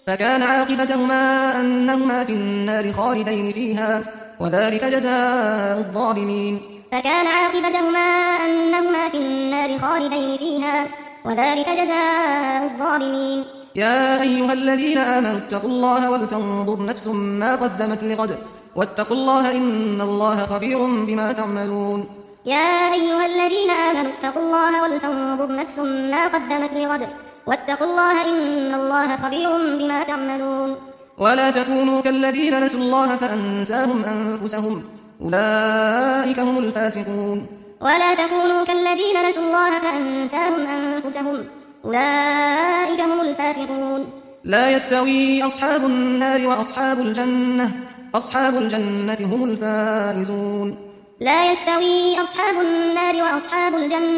فكان عاقبتهما أنهما في النار خالدين فيها وذلك جزاء الظالمين. فكان عاقبتهما أنهما في النار خالدين فيها وذلك جزاء الظالمين. يا أيها الذين آمنوا اتقوا الله ولتنظر نفس ما قدمت لغد واتقوا الله إن الله خبير بما تعملون. يا أيها الذين آمنوا اتقوا الله ولتنظر نفس ما قدمت لغد واتقوا الله إن الله خبير بما تعملون. ولا تكونوا كالذين نسوا الله فأنساهم أنفسهم أولئك هم الفاسقون. ولا تكونوا كالذين نسوا الله فأنساهم أنفسهم أولئك هم الفاسقون. لا يستوي أصحاب النار وأصحاب الجنة أصحاب الجنة هم الفائزون. لا يستوي أصحاب النار وأصحاب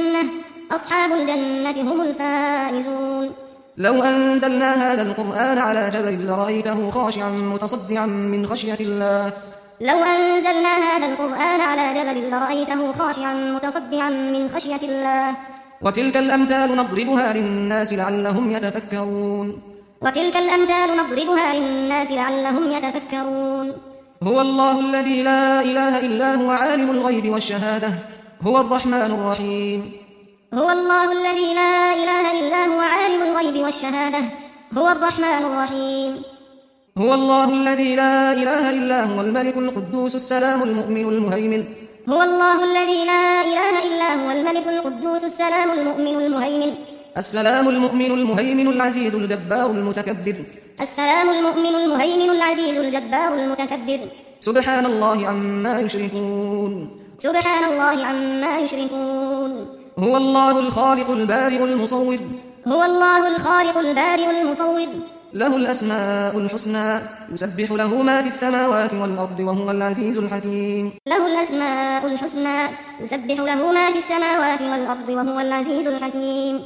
الجنة هم الفائزون. لو أنزلنا هذا القرآن على جبل لرأيته خاشعا متصدعا من خشية الله. لو أنزلنا هذا القرآن على جبل لرأيته خاشعا متصدعا من خشية الله. وتلك الأمثال نضربها للناس لعلهم يتفكرون. وتلك الأمثال نضربها للناس لعلهم يتفكرون. هو الله الذي لا إله إلا هو عالم الغيب والشهادة هو الرحمن الرحيم. هو الله الذي لا إله إلا هو عالم الغيب والشهادة هو الرحمن الرحيم. هو الله الذي لا إله إلا هو الملك القدوس السلام المؤمن المهيمن. هو الله الذي لا إله إلا هو الملك القدوس السلام المؤمن المهيمن. السلام المؤمن المهيمن العزيز الجبار المتكبر. السلام المؤمن المهيمن العزيز الجبار المتكبر. سبحان الله عما يشركون. سبحان الله عما يشركون. هو الله الخالق البارئ المصور. هو الله الخالق البارئ المصور. له الأسماء الحسنى يسبح له ما في السماوات والأرض وهو العزيز الحكيم. له الأسماء الحسنى يسبح له ما في السماوات والأرض وهو العزيز الحكيم.